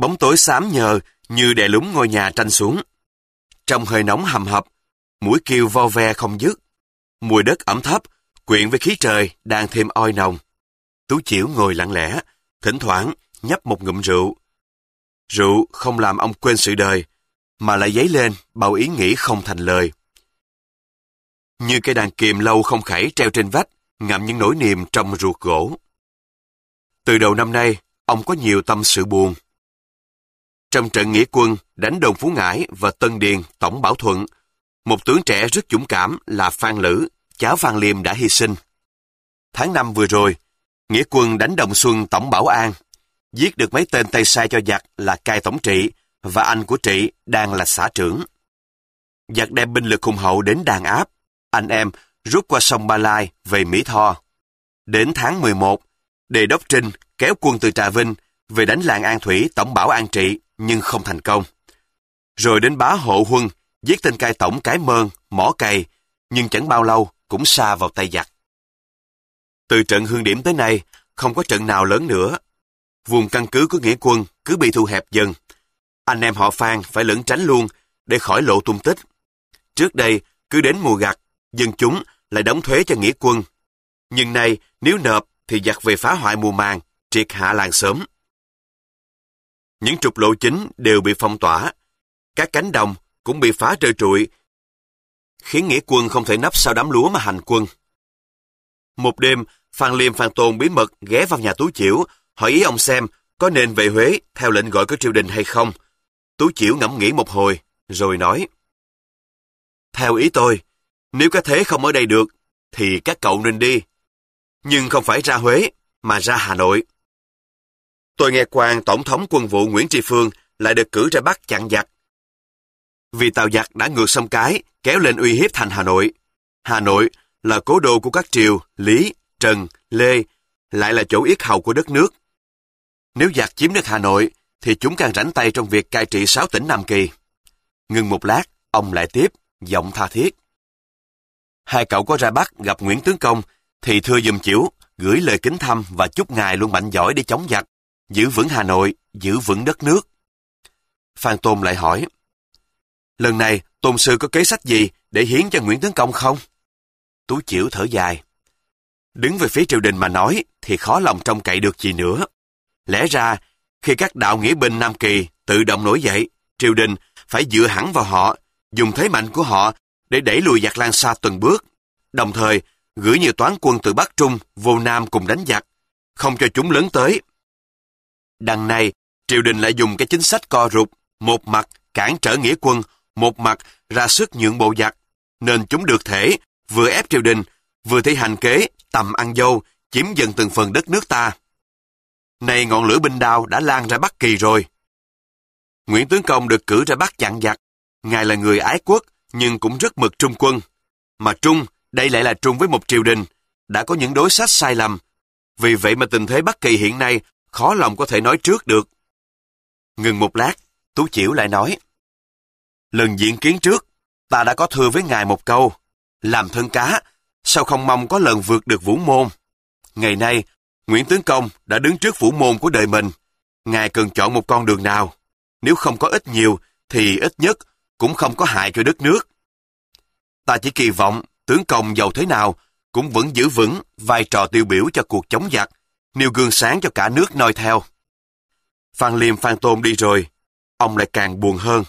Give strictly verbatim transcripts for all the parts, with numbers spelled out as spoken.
Bóng tối xám nhờ như đè lún ngôi nhà tranh xuống. Trong hơi nóng hầm hập, muỗi kêu vo ve không dứt. Mùi đất ẩm thấp, quyện với khí trời đang thêm oi nồng. Tú Chiểu ngồi lặng lẽ, thỉnh thoảng nhấp một ngụm rượu. Rượu không làm ông quên sự đời, mà lại dấy lên bao ý nghĩ không thành lời. Như cây đàn kìm lâu không khảy treo trên vách, ngậm những nỗi niềm trong ruột gỗ. Từ đầu năm nay, ông có nhiều tâm sự buồn. Trong trận nghĩa quân đánh đồn Phú Ngãi và Tân Điền, Tổng Bảo Thuận, một tướng trẻ rất dũng cảm là Phan Lữ, cháu Phan Liêm đã hy sinh. Tháng năm vừa rồi, nghĩa quân đánh Đồng Xuân, Tổng Bảo An, giết được mấy tên tay sai cho giặc là Cai Tổng Trị và anh của Trị đang là xã trưởng. Giặc đem binh lực hùng hậu đến đàn áp, anh em rút qua sông Ba Lai về Mỹ Tho. Đến tháng mười một, Đề đốc Trinh kéo quân từ Trà Vinh về đánh làng An Thủy, Tổng Bảo An Trị nhưng không thành công. Rồi đến Bá Hộ Huân giết tên cai tổng Cái Mơn, Mỏ Cày, nhưng chẳng bao lâu cũng sa vào tay giặc. Từ trận Hương Điểm tới nay, không có trận nào lớn nữa. Vùng căn cứ của nghĩa quân cứ bị thu hẹp dần. Anh em họ Phan phải lẩn tránh luôn để khỏi lộ tung tích. Trước đây, cứ đến mùa gặt, dân chúng lại đóng thuế cho nghĩa quân. Nhưng nay, nếu nộp thì giặc về phá hoại mùa màng, triệt hạ làng sớm. Những trục lộ chính đều bị phong tỏa. Các cánh đồng cũng bị phá trơ trụi, khiến nghĩa quân không thể nấp sau đám lúa mà hành quân. Một đêm, Phan Liêm Phan Tôn bí mật ghé vào nhà Tú Chiểu, hỏi ý ông xem có nên về Huế theo lệnh gọi của triều đình hay không. Tú Chiểu ngẫm nghĩ một hồi, rồi nói: Theo ý tôi, nếu có thế không ở đây được, thì các cậu nên đi. Nhưng không phải ra Huế, mà ra Hà Nội. Tôi nghe quan Tổng thống quân vụ Nguyễn Tri Phương lại được cử ra Bắc chặn giặc. Vì tàu giặc đã ngược sông Cái, kéo lên uy hiếp thành Hà Nội. Hà Nội là cố đô của các triều Lý, Trần, Lê, lại là chỗ yết hầu của đất nước. Nếu giặc chiếm được Hà Nội, thì chúng càng rảnh tay trong việc cai trị sáu tỉnh Nam Kỳ. Ngừng một lát, ông lại tiếp, giọng tha thiết: Hai cậu có ra Bắc gặp Nguyễn Tướng Công, thì thưa giùm Chiểu, gửi lời kính thăm và chúc ngài luôn mạnh giỏi để chống giặc, giữ vững Hà Nội, giữ vững đất nước. Phan Tôn lại hỏi: Lần này, Tôn sư có kế sách gì để hiến cho Nguyễn Tướng Công không? Tú Chiểu thở dài: Đứng về phía triều đình mà nói thì khó lòng trông cậy được gì nữa. Lẽ ra, khi các đạo nghĩa binh Nam Kỳ tự động nổi dậy, triều đình phải dựa hẳn vào họ, dùng thế mạnh của họ để đẩy lùi giặc Lan Sa từng bước, đồng thời gửi nhiều toán quân từ Bắc Trung vô Nam cùng đánh giặc, không cho chúng lớn tới. Đằng này, triều đình lại dùng cái chính sách co rụt, một mặt cản trở nghĩa quân, một mặt ra sức nhượng bộ giặc, nên chúng được thể vừa ép triều đình, vừa thi hành kế tầm ăn dâu, chiếm dần từng phần đất nước ta. Này ngọn lửa binh đao đã lan ra Bắc Kỳ rồi. Nguyễn Tướng Công được cử ra Bắc chặn giặc. Ngài là người ái quốc, nhưng cũng rất mực trung quân. Mà trung, đây lại là trung với một triều đình, đã có những đối sách sai lầm. Vì vậy mà tình thế Bắc Kỳ hiện nay khó lòng có thể nói trước được. Ngừng một lát, Tú Chiểu lại nói: Lần diện kiến trước, ta đã có thưa với ngài một câu: làm thân cá, sao không mong có lần vượt được vũ môn. Ngày nay, Nguyễn Tướng Công đã đứng trước vũ môn của đời mình. Ngài cần chọn một con đường nào. Nếu không có ít nhiều, thì ít nhất cũng không có hại cho đất nước. Ta chỉ kỳ vọng tướng Công giàu thế nào cũng vẫn giữ vững vai trò tiêu biểu cho cuộc chống giặc, nêu gương sáng cho cả nước noi theo. Phan Liêm Phan Tôn đi rồi, ông lại càng buồn hơn.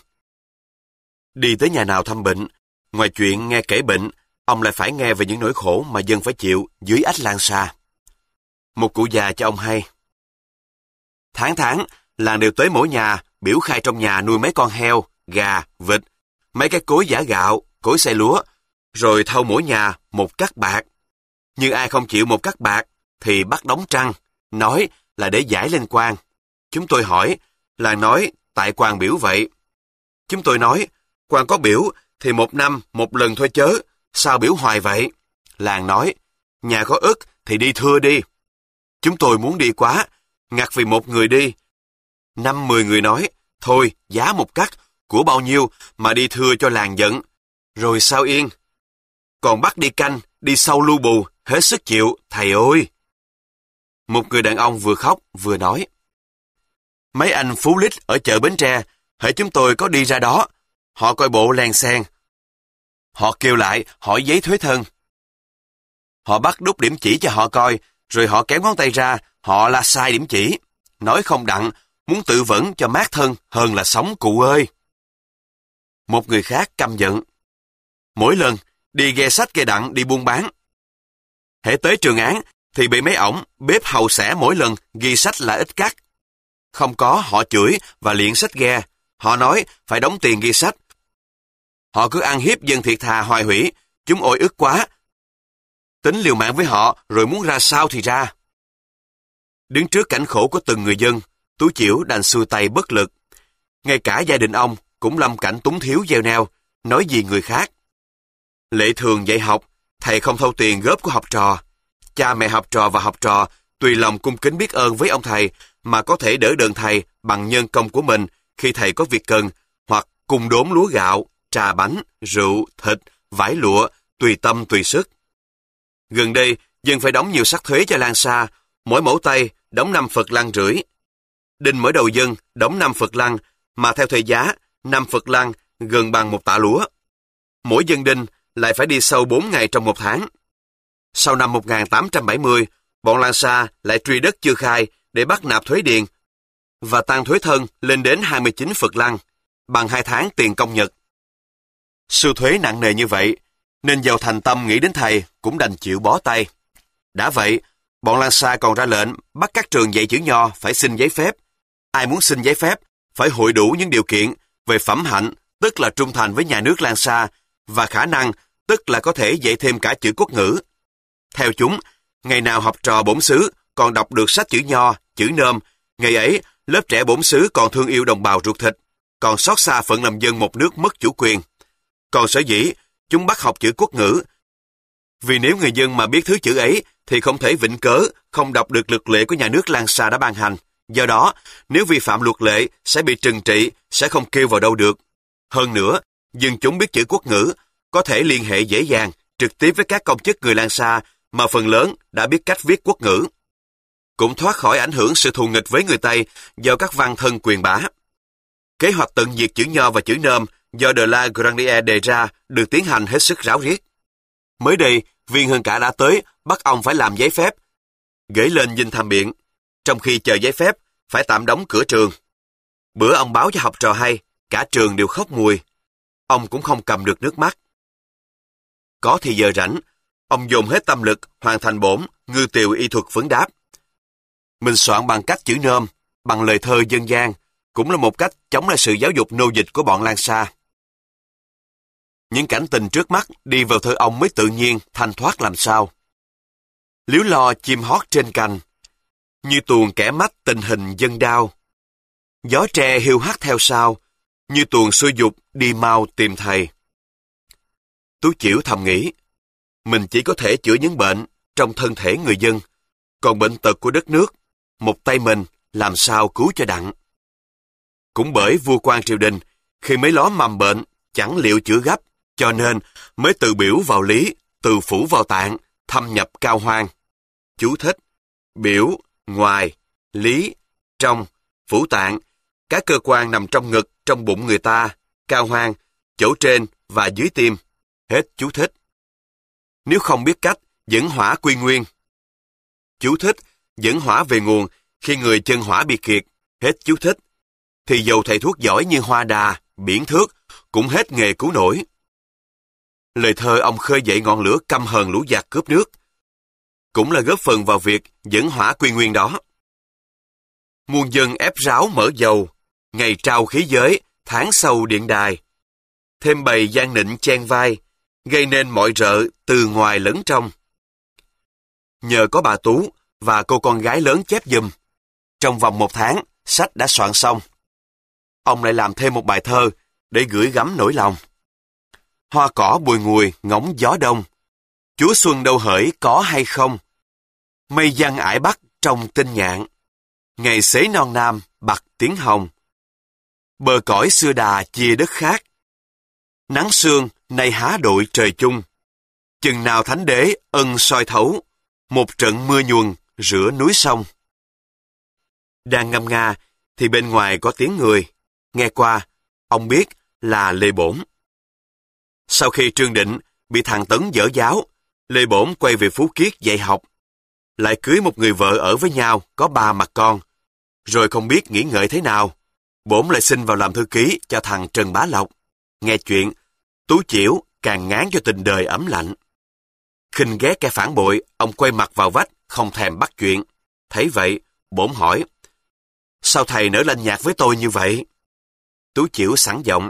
Đi tới nhà nào thăm bệnh, ngoài chuyện nghe kể bệnh, ông lại phải nghe về những nỗi khổ mà dân phải chịu dưới ách Lan Sa. Một cụ già cho ông hay: Tháng tháng, làng đều tới mỗi nhà, biểu khai trong nhà nuôi mấy con heo, gà, vịt, mấy cái cối giã gạo, cối xay lúa, rồi thâu mỗi nhà một cắc bạc. Nhưng ai không chịu một cắc bạc, thì bắt đóng trăng, nói là để giải lên quan. Chúng tôi hỏi, làng nói tại quan biểu vậy. Chúng tôi nói, quan có biểu thì một năm một lần thôi chớ, sao biểu hoài vậy? Làng nói, nhà có ức thì đi thưa đi. Chúng tôi muốn đi quá, ngặt vì một người đi. Năm mười người nói, thôi giá một cắt, của bao nhiêu mà đi thưa cho làng giận. Rồi sao yên? Còn bắt đi canh, đi sâu lưu bù, hết sức chịu, thầy ơi! Một người đàn ông vừa khóc vừa nói, Mấy anh Phú Lích ở chợ Bến Tre, hễ chúng tôi có đi ra đó, họ coi bộ len xen. Họ kêu lại hỏi giấy thuế thân. Họ bắt đúc điểm chỉ cho họ coi, rồi họ kéo ngón tay ra, họ là sai điểm chỉ. Nói không đặng, muốn tự vẫn cho mát thân hơn là sống cụ ơi. Một người khác căm giận. Mỗi lần đi ghe sách ghe đặng đi buôn bán. Hễ tới trường án thì bị mấy ổng bếp hầu xẻ mỗi lần ghi sách là ít cắt. Không có họ chửi và liệng sách ghe. Họ nói phải đóng tiền ghi sách. Họ cứ ăn hiếp dân thiệt thà hoài hủy, chúng ôi ức quá. Tính liều mạng với họ rồi muốn ra sao thì ra. Đứng trước cảnh khổ của từng người dân, Tú Chiểu đành xuôi tay bất lực. Ngay cả gia đình ông cũng lâm cảnh túng thiếu gieo neo, nói gì người khác. Lệ thường dạy học, thầy không thâu tiền góp của học trò. Cha mẹ học trò và học trò tùy lòng cung kính biết ơn với ông thầy mà có thể đỡ đần thầy bằng nhân công của mình khi thầy có việc cần, hoặc cùng đốn lúa gạo, trà bánh, rượu, thịt, vải lụa, tùy tâm tùy sức. Gần đây, dân phải đóng nhiều sắc thuế cho Lan Sa, mỗi mẫu tay đóng năm phật lăng rưỡi. Đinh mỗi đầu dân đóng năm phật lăng, mà theo thời giá, năm phật lăng gần bằng một tạ lúa. Mỗi dân đinh lại phải đi sâu bốn ngày trong một tháng. Sau năm một nghìn tám trăm bảy mươi, bọn Lan Sa lại truy đất chưa khai để bắt nạp thuế điền và tăng thuế thân lên đến hai mươi chín phật lăng, bằng hai tháng tiền công nhật. Sưu thuế nặng nề như vậy, nên giàu thành tâm nghĩ đến thầy cũng đành chịu bó tay. Đã vậy, bọn Lan Sa còn ra lệnh bắt các trường dạy chữ nho phải xin giấy phép. Ai muốn xin giấy phép phải hội đủ những điều kiện về phẩm hạnh, tức là trung thành với nhà nước Lan Sa, và khả năng, tức là có thể dạy thêm cả chữ quốc ngữ. Theo chúng, ngày nào học trò bổn xứ còn đọc được sách chữ nho, chữ nôm, ngày ấy lớp trẻ bổn xứ còn thương yêu đồng bào ruột thịt, còn xót xa phận làm dân một nước mất chủ quyền. Còn sở dĩ chúng bắt học chữ quốc ngữ, vì nếu người dân mà biết thứ chữ ấy thì không thể vĩnh cớ không đọc được luật lệ của nhà nước Lan Sa đã ban hành. Do đó, nếu vi phạm luật lệ sẽ bị trừng trị, sẽ không kêu vào đâu được. Hơn nữa, dân chúng biết chữ quốc ngữ có thể liên hệ dễ dàng, trực tiếp với các công chức người Lan Sa mà phần lớn đã biết cách viết quốc ngữ. Cũng thoát khỏi ảnh hưởng sự thù nghịch với người Tây do các văn thân quyền bá. Kế hoạch tận diệt chữ nho và chữ nôm do de la Grandier đề ra được tiến hành hết sức ráo riết. Mới đây, Viên Hơn Cả đã tới bắt ông phải làm giấy phép, gửi lên dinh tham biện, trong khi chờ giấy phép phải tạm đóng cửa trường. Bữa ông báo cho học trò hay, cả trường đều khóc mùi. Ông cũng không cầm được nước mắt. Có thì giờ rảnh, ông dồn hết tâm lực hoàn thành bổn ngư tiều y thuật vấn đáp. Mình soạn bằng cách chữ nôm, bằng lời thơ dân gian, cũng là một cách chống lại sự giáo dục nô dịch của bọn Lan Sa. Những cảnh tình trước mắt đi vào thơ ông mới tự nhiên, thanh thoát làm sao. Líu lo chim hót trên cành, như tuồng kẻ mách tình hình dân đao. Gió tre hiu hắt theo sau, như tuồng xuôi dục đi mau tìm thầy. Tú Chiểu thầm nghĩ, mình chỉ có thể chữa những bệnh trong thân thể người dân, còn bệnh tật của đất nước, một tay mình làm sao cứu cho đặng. Cũng bởi vua quan triều đình, khi mấy ló mầm bệnh, chẳng liệu chữa gấp, cho nên mới từ biểu vào lý, từ phủ vào tạng, thâm nhập cao hoang. Chú thích: biểu, ngoài, lý, trong, phủ tạng, các cơ quan nằm trong ngực, trong bụng người ta, cao hoang, chỗ trên và dưới tim. Hết chú thích. Nếu không biết cách, dẫn hỏa quy nguyên. Chú thích: dẫn hỏa về nguồn khi người chân hỏa bị kiệt. Hết chú thích. Thì dầu thầy thuốc giỏi như Hoa Đà, Biển Thước, cũng hết nghề cứu nổi. Lời thơ ông khơi dậy ngọn lửa căm hờn lũ giặc cướp nước, cũng là góp phần vào việc dẫn hỏa quy nguyên đó. Muôn dân ép ráo mở dầu, ngày trao khí giới, tháng sâu điện đài. Thêm bầy gian nịnh chen vai, gây nên mọi rợ từ ngoài lẫn trong. Nhờ có bà Tú và cô con gái lớn chép giùm, trong vòng một tháng, sách đã soạn xong. Ông lại làm thêm một bài thơ để gửi gắm nỗi lòng. Hoa cỏ bùi ngùi ngóng gió đông, Chúa xuân đâu hỡi có hay không? Mây giăng ải bắc trong tinh nhạn, ngày xế non nam bạc tiếng hồng. Bờ cõi xưa đà chia đất khác, nắng sương nay há đội trời chung. Chừng nào thánh đế ân soi thấu, một trận mưa nhuần rửa núi sông. Đang ngâm nga, thì bên ngoài có tiếng người. Nghe qua, ông biết là Lê Bổn. Sau khi Trương Định bị thằng Tấn dở giáo, Lê Bổn quay về Phú Kiết dạy học. Lại cưới một người vợ ở với nhau, có ba mặt con. Rồi không biết nghĩ ngợi thế nào, Bổn lại xin vào làm thư ký cho thằng Trần Bá Lộc. Nghe chuyện, Tú Chiểu càng ngán cho tình đời ấm lạnh. Khinh ghét kẻ phản bội, ông quay mặt vào vách, không thèm bắt chuyện. Thấy vậy, Bổn hỏi, sao thầy nỡ lạnh nhạt với tôi như vậy? Tú Chiểu sẵn giọng,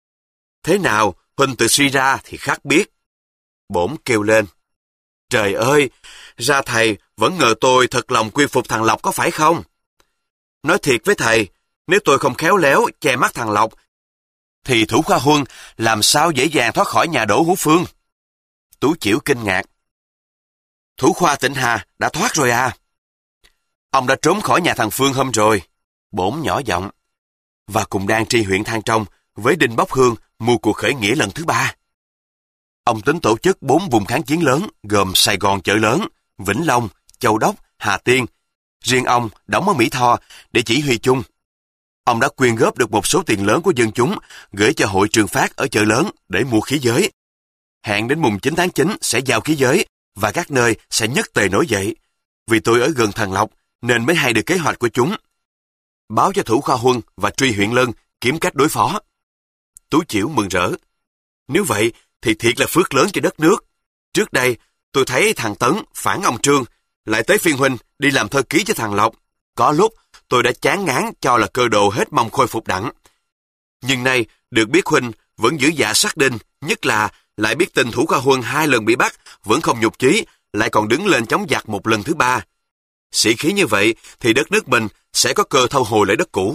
thế nào, huynh tự suy ra thì khác biết. Bổn kêu lên, trời ơi, ra thầy vẫn ngờ tôi thật lòng quy phục thằng Lộc có phải không? Nói thiệt với thầy, nếu tôi không khéo léo che mắt thằng Lộc, thì Thủ Khoa Huân làm sao dễ dàng thoát khỏi nhà Đỗ Hữu Phương? Tú Chiểu kinh ngạc, Thủ Khoa Tịnh Hà đã thoát rồi à? Ông đã trốn khỏi nhà thằng Phương hôm rồi. Bổn nhỏ giọng, và cùng đang tri huyện Thang Trong với Đinh Bốc Hương mưu cuộc khởi nghĩa lần thứ ba. Ông tính tổ chức bốn vùng kháng chiến lớn gồm Sài Gòn Chợ Lớn, Vĩnh Long, Châu Đốc, Hà Tiên. Riêng ông đóng ở Mỹ Tho để chỉ huy chung. Ông đã quyên góp được một số tiền lớn của dân chúng gửi cho hội Trường Phát ở Chợ Lớn để mua khí giới. Hẹn đến mùng chín tháng chín sẽ giao khí giới và các nơi sẽ nhất tề nổi dậy. Vì tôi ở gần thằng Lộc nên mới hay được kế hoạch của chúng. Báo cho Thủ Khoa Huân và Tri huyện Lân kiếm cách đối phó. Tú Chiểu mừng rỡ. Nếu vậy thì thiệt là phước lớn cho đất nước. Trước đây tôi thấy thằng Tấn phản ông Trương, lại tới phiên huynh đi làm thơ ký cho thằng Lộc. Có lúc tôi đã chán ngán cho là cơ đồ hết mong khôi phục đặng. Nhưng nay được biết huynh vẫn giữ dạ sắc đinh, nhất là lại biết tin Thủ Khoa Huân hai lần bị bắt vẫn không nhục chí, lại còn đứng lên chống giặc một lần thứ ba. Sĩ khí như vậy thì đất nước mình sẽ có cơ thâu hồi lại đất cũ.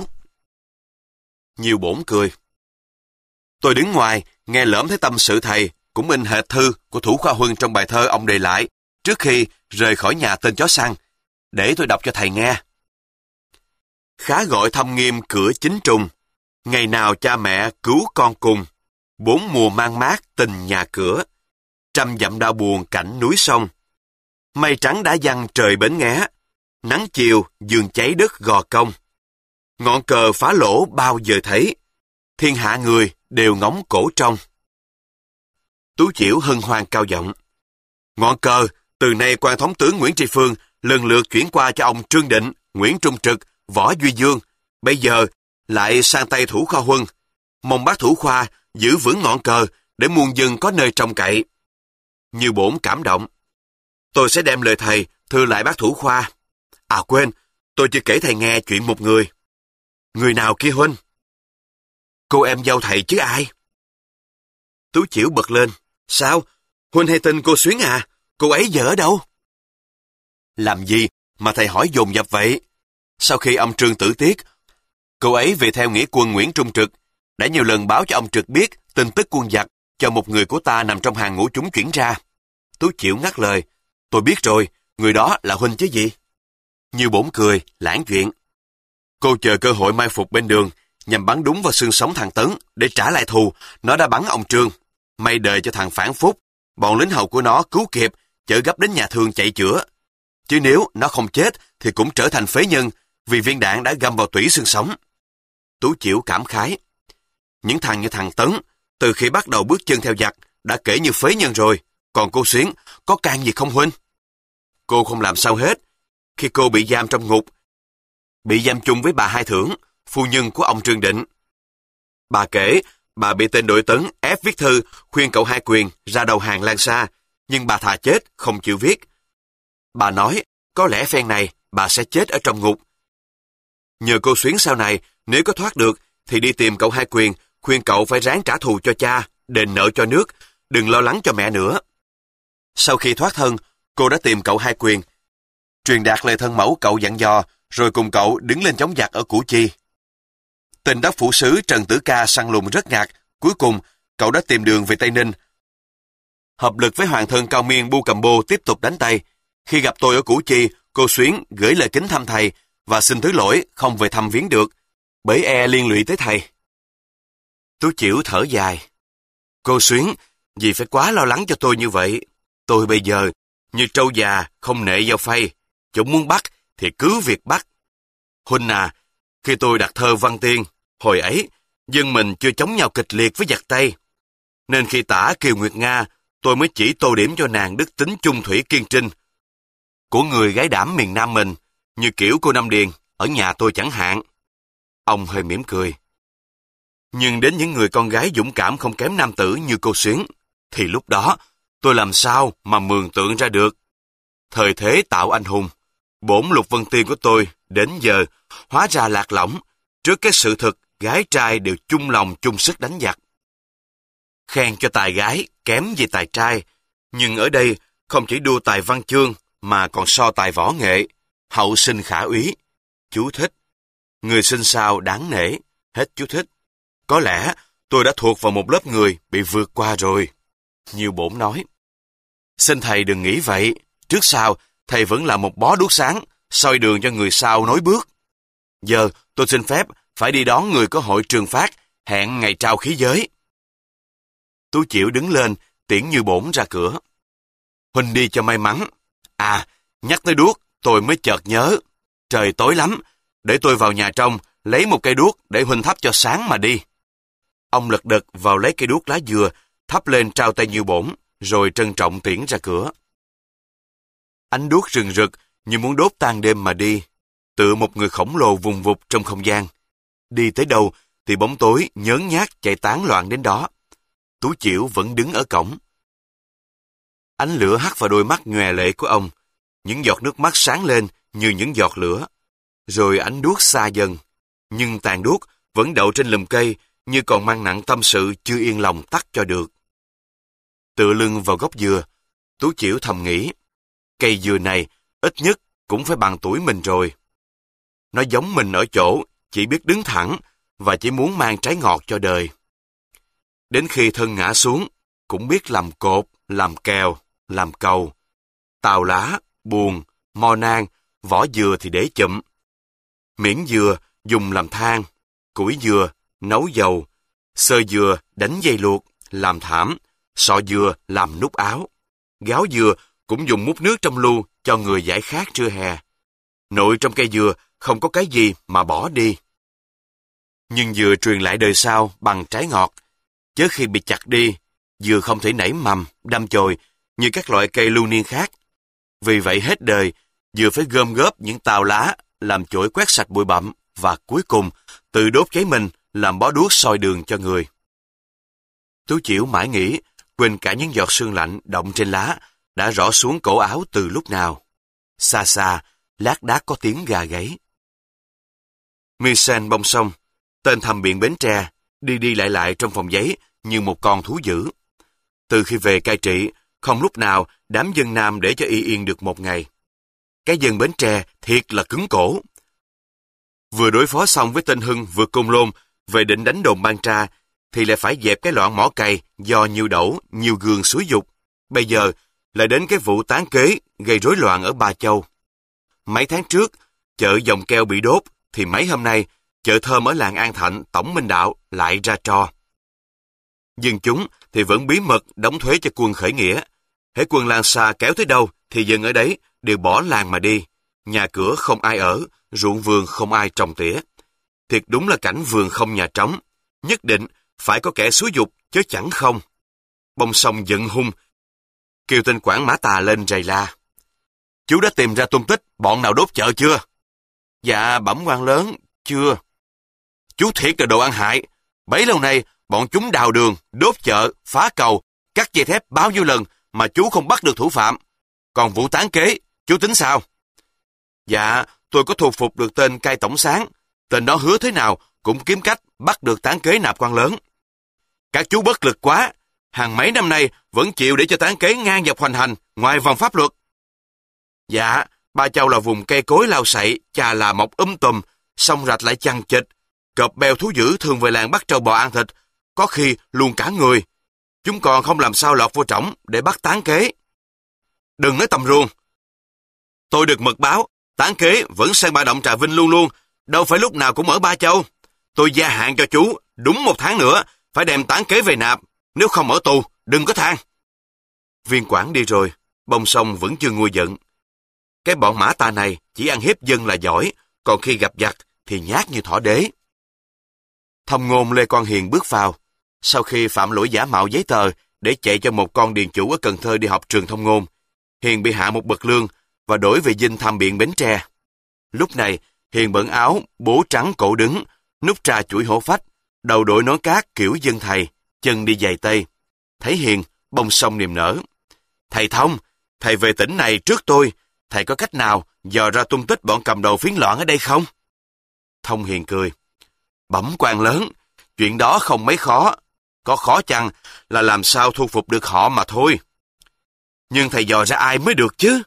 Nhiều Bổn cười. Tôi đứng ngoài nghe lỡm thấy tâm sự thầy cũng in hệt thư của Thủ Khoa Huân trong bài thơ ông đề lại trước khi rời khỏi nhà tên chó săn. Để tôi đọc cho thầy nghe. Khá gọi thâm nghiêm cửa chính trùng, ngày nào cha mẹ cứu con cùng, bốn mùa mang mát tình nhà cửa, trăm dặm đau buồn cảnh núi sông. Mây trắng đã giăng trời bến nghé, nắng chiều giường cháy đất gò công. Ngọn cờ phá lỗ bao giờ thấy, thiên hạ người đều ngóng cổ trong. Tú Chiểu hân hoan cao giọng. Ngọn cờ từ nay quan thống tướng Nguyễn Tri Phương lần lượt chuyển qua cho ông Trương Định, Nguyễn Trung Trực, Võ Duy Dương, bây giờ lại sang tay Thủ Khoa Huân. Mong bác Thủ Khoa giữ vững ngọn cờ để muôn dân có nơi trông cậy. Như Bổn cảm động. Tôi sẽ đem lời thầy thưa lại bác Thủ Khoa. À quên, tôi chưa kể thầy nghe chuyện một người. Người nào kia huynh? Cô em dâu thầy chứ ai? Tú Chiểu bật lên. Sao? Huynh hay tin cô Xuyến à? Cô ấy giờ ở đâu? Làm gì mà thầy hỏi dồn dập vậy? Sau khi ông Trương tử tiết, cô ấy về theo nghĩa quân Nguyễn Trung Trực, đã nhiều lần báo cho ông Trực biết tin tức quân giặc cho một người của ta nằm trong hàng ngũ chúng chuyển ra. Tú Chiểu ngắt lời. Tôi biết rồi, người đó là huynh chứ gì? Như Bổn cười, lãng chuyện. Cô chờ cơ hội mai phục bên đường, nhằm bắn đúng vào xương sống thằng Tấn để trả lại thù. Nó đã bắn ông Trương. May đời cho thằng phản phúc, bọn lính hầu của nó cứu kịp, chở gấp đến nhà thương chạy chữa. Chứ nếu nó không chết thì cũng trở thành phế nhân, vì viên đạn đã găm vào tủy xương sống. Tú Chiểu cảm khái. Những thằng như thằng Tấn, từ khi bắt đầu bước chân theo giặc, đã kể như phế nhân rồi. Còn cô Xuyến, có can gì không huynh? Cô không làm sao hết. Khi cô bị giam trong ngục, bị giam chung với bà Hai Thưởng, phu nhân của ông Trương Định. Bà kể, bà bị tên đội Tấn ép viết thư khuyên cậu Hai Quyền ra đầu hàng Lan Sa, nhưng bà thà chết, không chịu viết. Bà nói, có lẽ phen này bà sẽ chết ở trong ngục. Nhờ cô Xuyến sau này, nếu có thoát được, thì đi tìm cậu Hai Quyền, khuyên cậu phải ráng trả thù cho cha, đền nợ cho nước, đừng lo lắng cho mẹ nữa. Sau khi thoát thân, cô đã tìm cậu Hai Quyền, truyền đạt lời thân mẫu cậu dặn dò, rồi cùng cậu đứng lên chống giặc ở Củ Chi. Tình đốc phủ sứ Trần Tử Ca săn lùng rất ngạc, cuối cùng cậu đã tìm đường về Tây Ninh. Hợp lực với hoàng thân Cao Miên Bu Cầm Bô tiếp tục đánh Tây. Khi gặp tôi ở Củ Chi, cô Xuyến gửi lời kính thăm thầy và xin thứ lỗi không về thăm viếng được, bởi e liên lụy tới thầy. Tú Chiểu thở dài. Cô Xuyến, vì phải quá lo lắng cho tôi như vậy? Tôi bây giờ như trâu già không nệ vào phay, chúng muốn bắt thì cứ việc bắt. Huynh à, Khi tôi đặt thơ Văn Tiên, hồi ấy, dân mình chưa chống nhau kịch liệt với giặc Tây. Nên khi tả Kiều Nguyệt Nga, tôi mới chỉ tô điểm cho nàng đức tính chung thủy kiên trinh của người gái đảm miền Nam mình, như kiểu cô Năm Điền ở nhà tôi chẳng hạn. Ông hơi mỉm cười. Nhưng đến những người con gái dũng cảm không kém nam tử như cô Xuyến, thì lúc đó tôi làm sao mà mường tượng ra được. Thời thế tạo anh hùng, bổn Lục Vân Tiên của tôi đến giờ hóa ra lạc lõng trước cái sự thực gái trai đều chung lòng chung sức đánh giặc. Khen cho tài gái kém về tài trai, nhưng ở đây không chỉ đua tài văn chương mà còn so tài võ nghệ, hậu sinh khả úy. Chú thích. Người sinh sao đáng nể. Hết chú thích. Có lẽ tôi đã thuộc vào một lớp người bị vượt qua rồi. Nhiều bổn nói. Xin thầy đừng nghĩ vậy. Trước sau, thầy vẫn là một bó đuốc sáng, soi đường cho người sau nối bước. Giờ tôi xin phép phải đi đón người có hội Trường Phát, hẹn ngày trao khí giới. Tú Chiểu đứng lên, tiễn Như Bổn ra cửa. Huynh đi cho may mắn. À, nhắc tới đuốc, tôi mới chợt nhớ. Trời tối lắm, để tôi vào nhà trong, lấy một cây đuốc để huynh thắp cho sáng mà đi. Ông lật đật vào lấy cây đuốc lá dừa, thắp lên trao tay Như Bổn, rồi trân trọng tiễn ra cửa. Ánh đuốc rừng rực như muốn đốt tan đêm mà đi, tựa một người khổng lồ vùng vụt trong không gian. Đi tới đâu thì bóng tối nhớn nhác chạy tán loạn đến đó. Tú Chiểu vẫn đứng ở cổng. Ánh lửa hắt vào đôi mắt nhòe lệ của ông, những giọt nước mắt sáng lên như những giọt lửa. Rồi ánh đuốc xa dần, nhưng tàn đuốc vẫn đậu trên lùm cây như còn mang nặng tâm sự chưa yên lòng tắt cho được. Tựa lưng vào gốc dừa, Tú Chiểu thầm nghĩ, cây dừa này ít nhất cũng phải bằng tuổi mình rồi. Nó giống mình ở chỗ chỉ biết đứng thẳng và chỉ muốn mang trái ngọt cho đời. Đến khi thân ngã xuống, cũng biết làm cột, làm kèo, làm cầu. Tàu lá, buồn, mo nang, vỏ dừa thì để chụm. Miễn dừa dùng làm than, củi dừa nấu dầu, sơ dừa đánh dây luộc, làm thảm, sọ dừa làm nút áo. Gáo dừa cũng dùng múc nước trong lu cho người giải khát trưa hè. Nội trong cây dừa không có cái gì mà bỏ đi. Nhưng dừa truyền lại đời sau bằng trái ngọt, chớ khi bị chặt đi, dừa không thể nảy mầm, đâm chồi như các loại cây lưu niên khác. Vì vậy hết đời, dừa phải gom góp những tàu lá, làm chổi quét sạch bụi bặm và cuối cùng tự đốt cháy mình làm bó đuốc soi đường cho người. Tú Chiểu mãi nghĩ, quên cả những giọt sương lạnh động trên lá đã rõ xuống cổ áo từ lúc nào. Xa xa, lác đác có tiếng gà gáy. Michel bông sông, tên thầm biện Bến Tre, đi đi lại lại trong phòng giấy như một con thú dữ. Từ khi về cai trị, không lúc nào đám dân Nam để cho y yên được một ngày. Cái dân Bến Tre thiệt là cứng cổ. Vừa đối phó xong với tên Hưng vượt Côn Lôn về định đánh đồn Ban Tra, thì lại phải dẹp cái loạn mỏ cày do nhiều đẩu, nhiều gường xúi dục. Bây giờ lại đến cái vụ tán kế gây rối loạn ở Ba Châu. Mấy tháng trước, chợ Dòng Keo bị đốt, thì mấy hôm nay, chợ Thơm ở làng An Thạnh, Tổng Minh Đạo lại ra tro. Dân chúng thì vẫn bí mật đóng thuế cho quân khởi nghĩa. Hễ quân Lan Sa kéo tới đâu thì dân ở đấy đều bỏ làng mà đi. Nhà cửa không ai ở, ruộng vườn không ai trồng tỉa. Thiệt đúng là cảnh vườn không nhà trống. Nhất định phải có kẻ xúi dục chứ chẳng không. Bông Sông giận hung, kêu tên quản Mã Tà lên rầy la. Chú đã tìm ra tung tích bọn nào đốt chợ chưa? Dạ bẩm quan lớn, chưa. Chú thiệt là đồ ăn hại. Bấy lâu nay bọn chúng đào đường, đốt chợ, phá cầu, cắt dây thép bao nhiêu lần mà chú không bắt được thủ phạm. Còn vụ tán kế, chú tính sao? Dạ, tôi có thu phục được tên cai tổng sáng. Tên đó hứa thế nào cũng kiếm cách bắt được tán kế nạp quan lớn. Các chú bất lực quá, hàng mấy năm nay vẫn chịu để cho tán kế ngang dọc hoành hành ngoài vòng pháp luật. Dạ, Ba Châu là vùng cây cối lao sậy, chà là mọc um tùm, sông rạch lại chằng chịt. Cọp beo thú dữ thường về làng bắt trâu bò ăn thịt, có khi luôn cả người. Chúng còn không làm sao lọt vô trỏng để bắt tán kế. Đừng nói tầm ruông. Tôi được mật báo, tán kế vẫn sang Ba Động Trà Vinh luôn luôn, đâu phải lúc nào cũng ở Ba Châu. Tôi gia hạn cho chú, đúng một tháng nữa, phải đem tán kế về nạp, nếu không ở tù, đừng có than. Viên quản đi rồi, Bông Sông vẫn chưa nguôi giận. Cái bọn Mã Tà này chỉ ăn hiếp dân là giỏi, còn khi gặp giặc thì nhát như thỏ đế. Thông ngôn Lê Quang Hiền bước vào. Sau khi phạm lỗi giả mạo giấy tờ để chạy cho một con điền chủ ở Cần Thơ đi học trường thông ngôn, Hiền bị hạ một bậc lương và đổi về dinh tham biện Bến Tre. Lúc này, Hiền bận áo, bố trắng cổ đứng, nút trà chuỗi hổ phách, đầu đội nón cát kiểu dân thầy, chân đi giày tây. Thấy Hiền, bông sông niềm nở. Thầy Thông, thầy về tỉnh này trước tôi, thầy có cách nào dò ra tung tích bọn cầm đầu phiến loạn ở đây không? Thông Hiền cười. Bẩm quan lớn, chuyện đó không mấy khó. Có khó chăng là làm sao thu phục được họ mà thôi. Nhưng thầy dò ra ai mới được chứ?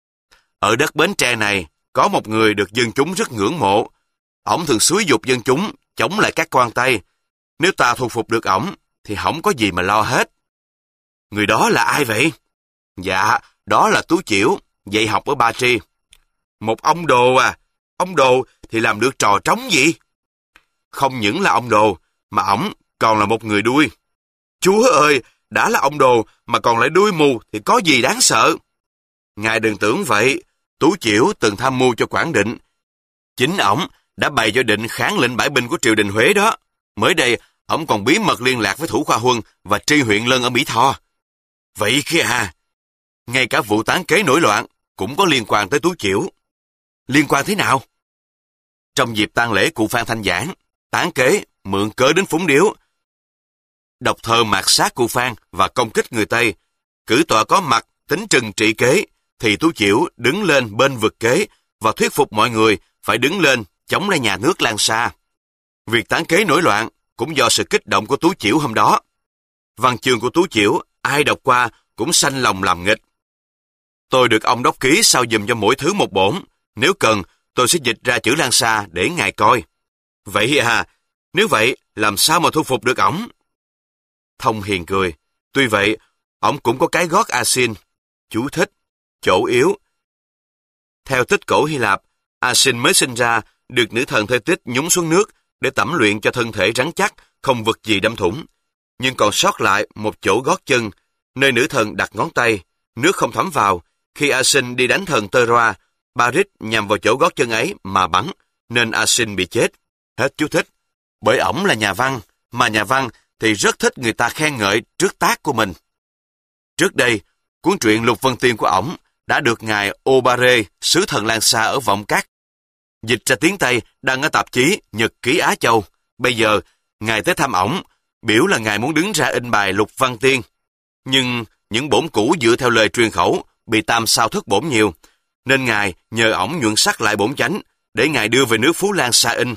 Ở đất Bến Tre này, có một người được dân chúng rất ngưỡng mộ. Ổng thường xúi giục dân chúng chống lại các quan Tây. Nếu ta thu phục được ổng, thì không có gì mà lo hết. Người đó là ai vậy? Dạ, đó là Tú Chiểu, dạy học ở Ba Tri. Một ông đồ à? Ông đồ thì làm được trò trống gì? Không những là ông đồ, mà ổng còn là một người đuôi. Chúa ơi, đã là ông đồ mà còn lại đuôi mù thì có gì đáng sợ? Ngài đừng tưởng vậy, Tú Chiểu từng tham mưu cho Quảng Định. Chính ổng đã bày cho Định kháng lệnh bãi binh của triều đình Huế đó. Mới đây, ổng còn bí mật liên lạc với Thủ Khoa Huân và Tri huyện Lân ở Mỹ Tho. Vậy kia à, ngay cả vụ tán kế nổi loạn cũng có liên quan tới Tú Chiểu. Liên quan thế nào? Trong dịp tang lễ cụ Phan Thanh Giảng, tán kế mượn cớ đến phúng điếu, đọc thơ mạt sát cụ Phan và công kích người Tây. Cử tọa có mặt tính trừng trị kế, thì Tú Chiểu đứng lên bên vực kế và thuyết phục mọi người phải đứng lên chống lại nhà nước Lan Sa. Việc tán kế nổi loạn cũng do sự kích động của Tú Chiểu hôm đó. Văn chương của Tú Chiểu ai đọc qua cũng sanh lòng làm nghịch. Tôi được ông đốc ký sao dùm cho mỗi thứ một bổn. Nếu cần, tôi sẽ dịch ra chữ Lan Sa để ngài coi. Vậy à, nếu vậy, làm sao mà thu phục được ổng? Thông Hiền cười. Tuy vậy, ổng cũng có cái gót Asin. Chú thích, chỗ yếu. Theo tích cổ Hy Lạp, Asin mới sinh ra, được nữ thần Thê Tích nhúng xuống nước để tẩm luyện cho thân thể rắn chắc, không vật gì đâm thủng. Nhưng còn sót lại một chỗ gót chân, nơi nữ thần đặt ngón tay, nước không thấm vào. Khi Asin đi đánh thần Tơ-roa, Paris nhằm vào chỗ gót chân ấy mà bắn, nên Asin bị chết. Hết chú thích. Bởi ổng là nhà văn, mà nhà văn thì rất thích người ta khen ngợi trước tác của mình. Trước đây, cuốn truyện Lục Vân Tiên của ổng đã được ngài Aubare, sứ thần Lan Sa ở Vọng Cát, dịch ra tiếng Tây đăng ở tạp chí Nhật ký Á Châu. Bây giờ, ngài tới thăm ổng, biểu là ngài muốn đứng ra in bài Lục Văn Tiên. Nhưng những bổn cũ dựa theo lời truyền khẩu bị tam sao thất bổn nhiều, nên ngài nhờ ổng nhuận sắc lại bổn chánh để ngài đưa về nước Phú Lan Sa in.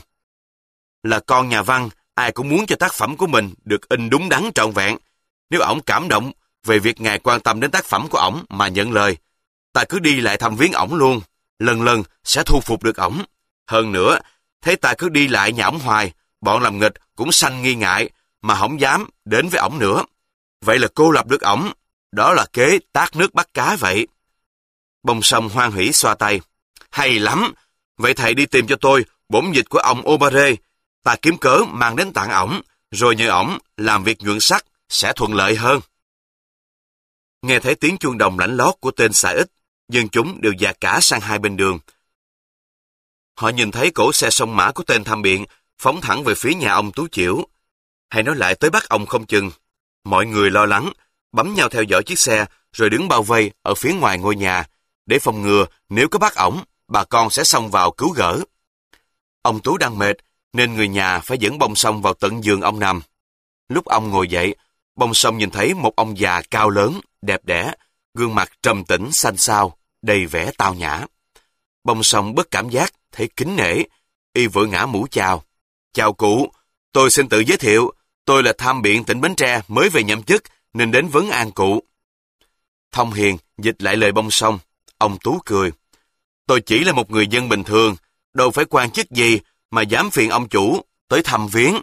Là con nhà văn, ai cũng muốn cho tác phẩm của mình được in đúng đắn trọn vẹn. Nếu ổng cảm động về việc ngài quan tâm đến tác phẩm của ổng mà nhận lời, ta cứ đi lại thăm viếng ổng luôn, lần lần sẽ thu phục được ổng. Hơn nữa, thấy ta cứ đi lại nhà ổng hoài, bọn làm nghịch cũng sanh nghi ngại mà không dám đến với ổng nữa. Vậy là cô lập được ổng, đó là kế tát nước bắt cá vậy. Bông Sông hoan hỉ xoa tay. Hay lắm, vậy thầy đi tìm cho tôi bổn dịch của ông Aubare, ta kiếm cớ mang đến tặng ổng, rồi nhờ ổng làm việc nhuận sắc sẽ thuận lợi hơn. Nghe thấy tiếng chuông đồng lãnh lót của tên xà ích, dân chúng đều dạt cả sang hai bên đường. Họ nhìn thấy cỗ xe sông mã của tên tham biện phóng thẳng về phía nhà ông Tú Chiểu. Hay nói lại tới bắt ông không chừng. Mọi người lo lắng, bấm nhau theo dõi chiếc xe rồi đứng bao vây ở phía ngoài ngôi nhà, để phòng ngừa nếu có bắt ổng, bà con sẽ xông vào cứu gỡ. Ông Tú đang mệt, nên người nhà phải dẫn Bông Sông vào tận giường ông nằm. Lúc ông ngồi dậy, Bông Sông nhìn thấy một ông già cao lớn, đẹp đẽ, gương mặt trầm tĩnh xanh xao, đầy vẻ tao nhã. Bông Sông bất cảm giác, thấy kính nể, y vội ngã mũ chào. Chào cụ, tôi xin tự giới thiệu, tôi là tham biện tỉnh Bến Tre mới về nhậm chức nên đến vấn an cụ. Thông Hiền dịch lại lời Bông Sông. Ông Tú cười. Tôi chỉ là một người dân bình thường, đâu phải quan chức gì mà dám phiền ông chủ tới thăm viếng.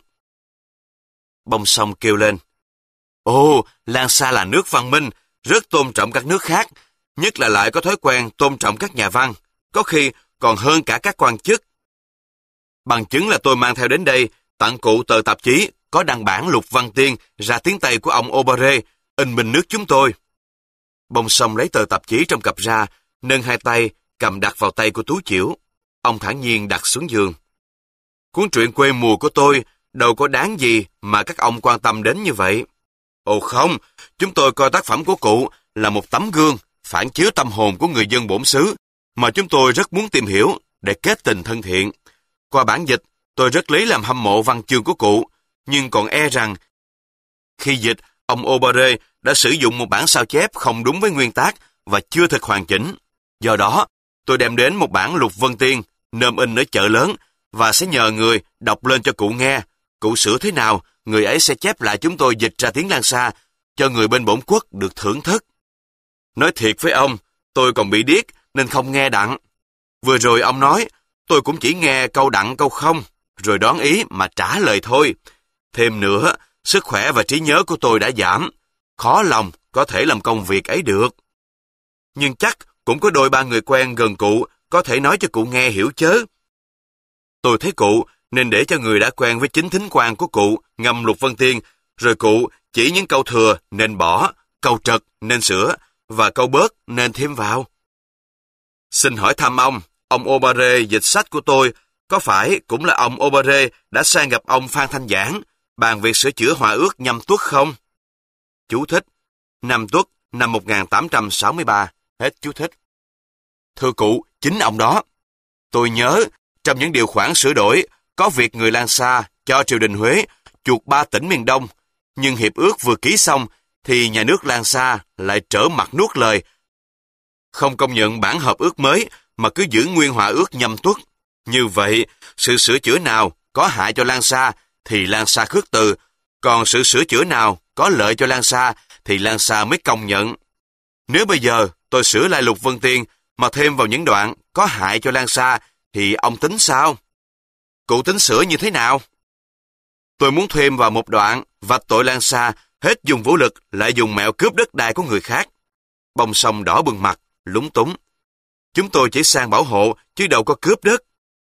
Bông Sông kêu lên. Ồ, Lan Sa là nước văn minh, rất tôn trọng các nước khác, nhất là lại có thói quen tôn trọng các nhà văn, có khi còn hơn cả các quan chức. Bằng chứng là tôi mang theo đến đây, tặng cụ tờ tạp chí có đăng bản Lục Văn Tiên ra tiếng Tây của ông Aubare, in bình nước chúng tôi. Bông Sông lấy tờ tạp chí trong cặp ra, nâng hai tay, cầm đặt vào tay của Tú Chiểu. Ông thản nhiên đặt xuống giường. Cuốn truyện quê mùa của tôi đâu có đáng gì mà các ông quan tâm đến như vậy. Ồ không, chúng tôi coi tác phẩm của cụ là một tấm gương phản chiếu tâm hồn của người dân bổn xứ mà chúng tôi rất muốn tìm hiểu để kết tình thân thiện. Qua bản dịch, tôi rất lấy làm hâm mộ văn chương của cụ, nhưng còn e rằng khi dịch, ông Aubare đã sử dụng một bản sao chép không đúng với nguyên tác và chưa thực hoàn chỉnh. Do đó, tôi đem đến một bản Lục Vân Tiên, nôm in ở chợ lớn, và sẽ nhờ người đọc lên cho cụ nghe. Cụ sửa thế nào, người ấy sẽ chép lại chúng tôi dịch ra tiếng Lan Sa, cho người bên bổn quốc được thưởng thức. Nói thiệt với ông, tôi còn bị điếc nên không nghe đặng. Vừa rồi ông nói, tôi cũng chỉ nghe câu đặng câu không, rồi đoán ý mà trả lời thôi. Thêm nữa, sức khỏe và trí nhớ của tôi đã giảm, khó lòng có thể làm công việc ấy được. Nhưng chắc cũng có đôi ba người quen gần cụ có thể nói cho cụ nghe hiểu chớ. Tôi thấy cụ nên để cho người đã quen với chính thính quan của cụ ngâm Lục Vân Tiên, rồi cụ chỉ những câu thừa nên bỏ, câu trật nên sửa, và câu bớt nên thêm vào. Xin hỏi thăm ông, ông Aubare dịch sách của tôi, có phải cũng là ông Aubare đã sang gặp ông Phan Thanh Giảng, bàn việc sửa chữa hòa ước Nhâm Tuất không? Chú thích. Năm Tuất năm một nghìn tám trăm sáu mươi ba. Hết chú thích. Thưa cụ, chính ông đó. Tôi nhớ, trong những điều khoản sửa đổi, có việc người Lan Sa cho triều đình Huế chuộc ba tỉnh miền Đông, nhưng hiệp ước vừa ký xong thì nhà nước Lan Sa lại trở mặt nuốt lời, không công nhận bản hợp ước mới mà cứ giữ nguyên hòa ước Nhâm Tuất. Như vậy, sự sửa chữa nào có hại cho Lan Sa thì Lan Sa khước từ, còn sự sửa chữa nào có lợi cho Lan Sa thì Lan Sa mới công nhận. Nếu bây giờ tôi sửa lại Lục Vân Tiên mà thêm vào những đoạn có hại cho Lan Sa thì ông tính sao? Cụ tính sửa như thế nào? Tôi muốn thêm vào một đoạn vạch tội Lan Sa hết dùng vũ lực lại dùng mẹo cướp đất đai của người khác. Bông Sông đỏ bừng mặt, lúng túng. Chúng tôi chỉ sang bảo hộ chứ đâu có cướp đất.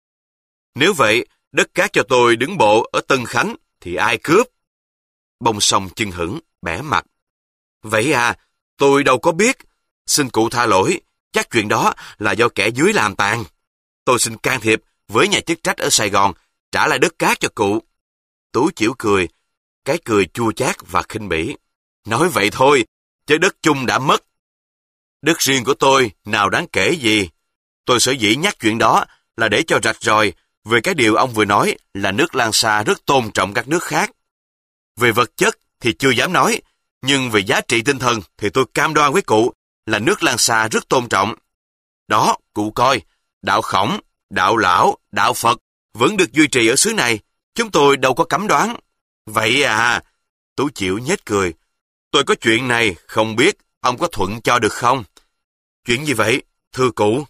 Nếu vậy, đất cát cho tôi đứng bộ ở Tân Khánh thì ai cướp? Bông Sông chưng hửng, bẻ mặt. Vậy à, tôi đâu có biết. Xin cụ tha lỗi, chắc chuyện đó là do kẻ dưới làm tàn. Tôi xin can thiệp với nhà chức trách ở Sài Gòn, trả lại đất cát cho cụ. Tú Chiểu cười, cái cười chua chát và khinh bỉ. Nói vậy thôi, chứ đất chung đã mất. Đất riêng của tôi nào đáng kể gì. Tôi sở dĩ nhắc chuyện đó là để cho rạch ròi về cái điều ông vừa nói là nước Lan Sa rất tôn trọng các nước khác. Về vật chất thì chưa dám nói, nhưng về giá trị tinh thần thì tôi cam đoan với cụ là nước Lan Sa rất tôn trọng. Đó, cụ coi, đạo Khổng, đạo Lão, đạo Phật vẫn được duy trì ở xứ này, chúng tôi đâu có cấm đoán. Vậy à, Tú Chiểu nhếch cười. Tôi có chuyện này, không biết ông có thuận cho được không? Chuyện gì vậy, thưa cụ?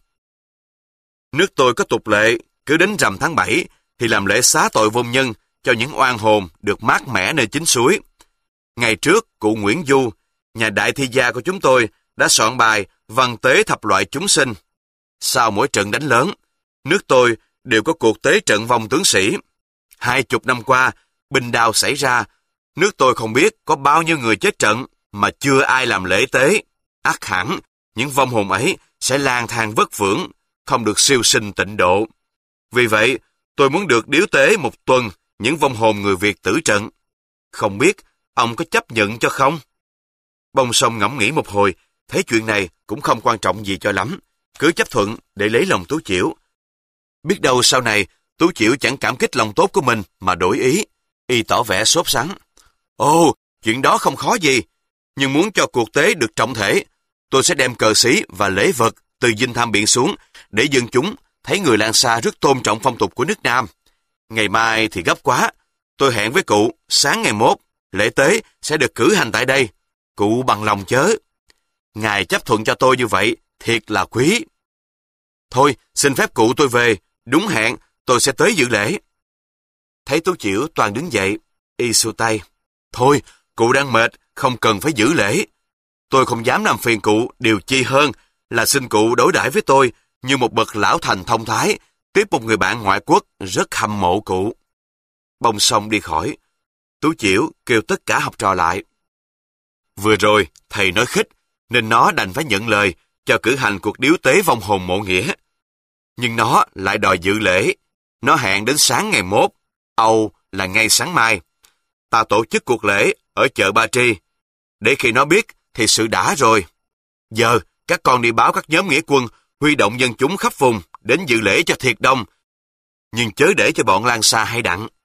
Nước tôi có tục lệ, cứ đến rằm tháng bảy thì làm lễ xá tội vong nhân cho những oan hồn được mát mẻ nơi chính suối. Ngày trước, cụ Nguyễn Du, nhà đại thi gia của chúng tôi, đã soạn bài văn tế thập loại chúng sinh. Sau mỗi trận đánh lớn, nước tôi đều có cuộc tế trận vong tướng sĩ. Hai chục năm qua, binh đao xảy ra, nước tôi không biết có bao nhiêu người chết trận mà chưa ai làm lễ tế. Ắt hẳn, những vong hồn ấy sẽ lang thang vất vưởng, không được siêu sinh tịnh độ. Vì vậy, tôi muốn được điếu tế một tuần những vong hồn người Việt tử trận. Không biết ông có chấp nhận cho không? Bông Sông ngẫm nghĩ một hồi, thấy chuyện này cũng không quan trọng gì cho lắm, cứ chấp thuận để lấy lòng Tú Chiểu. Biết đâu sau này, Tú Chiểu chẳng cảm kích lòng tốt của mình mà đổi ý, y tỏ vẻ sốt sắng. Ồ, chuyện đó không khó gì, nhưng muốn cho cuộc tế được trọng thể, tôi sẽ đem cờ xí và lễ vật từ dinh Tham Biện xuống, để dân chúng thấy người Lan Sa rất tôn trọng phong tục của nước Nam. Ngày mai thì gấp quá, tôi hẹn với cụ, sáng ngày mốt, lễ tế sẽ được cử hành tại đây. Cụ bằng lòng chớ. Ngài chấp thuận cho tôi như vậy, thiệt là quý. Thôi, xin phép cụ tôi về, đúng hẹn, tôi sẽ tới dự lễ. Thấy Tú Chiểu toàn đứng dậy, y xua tay. Thôi, cụ đang mệt, không cần phải giữ lễ. Tôi không dám làm phiền cụ điều chi hơn là xin cụ đối đãi với tôi như một bậc lão thành thông thái, tiếp một người bạn ngoại quốc rất hâm mộ cụ. Bông Sông đi khỏi. Tú Chiểu kêu tất cả học trò lại. Vừa rồi, thầy nói khích, nên nó đành phải nhận lời cho cử hành cuộc điếu tế vong hồn mộ nghĩa. Nhưng nó lại đòi dự lễ. Nó hẹn đến sáng ngày mốt, Âu là ngay sáng mai. Ta tổ chức cuộc lễ ở chợ Ba Tri. Để khi nó biết thì sự đã rồi. Giờ các con đi báo các nhóm nghĩa quân huy động dân chúng khắp vùng đến dự lễ cho thiệt đông. Nhưng chớ để cho bọn Lan Sa hay đặng.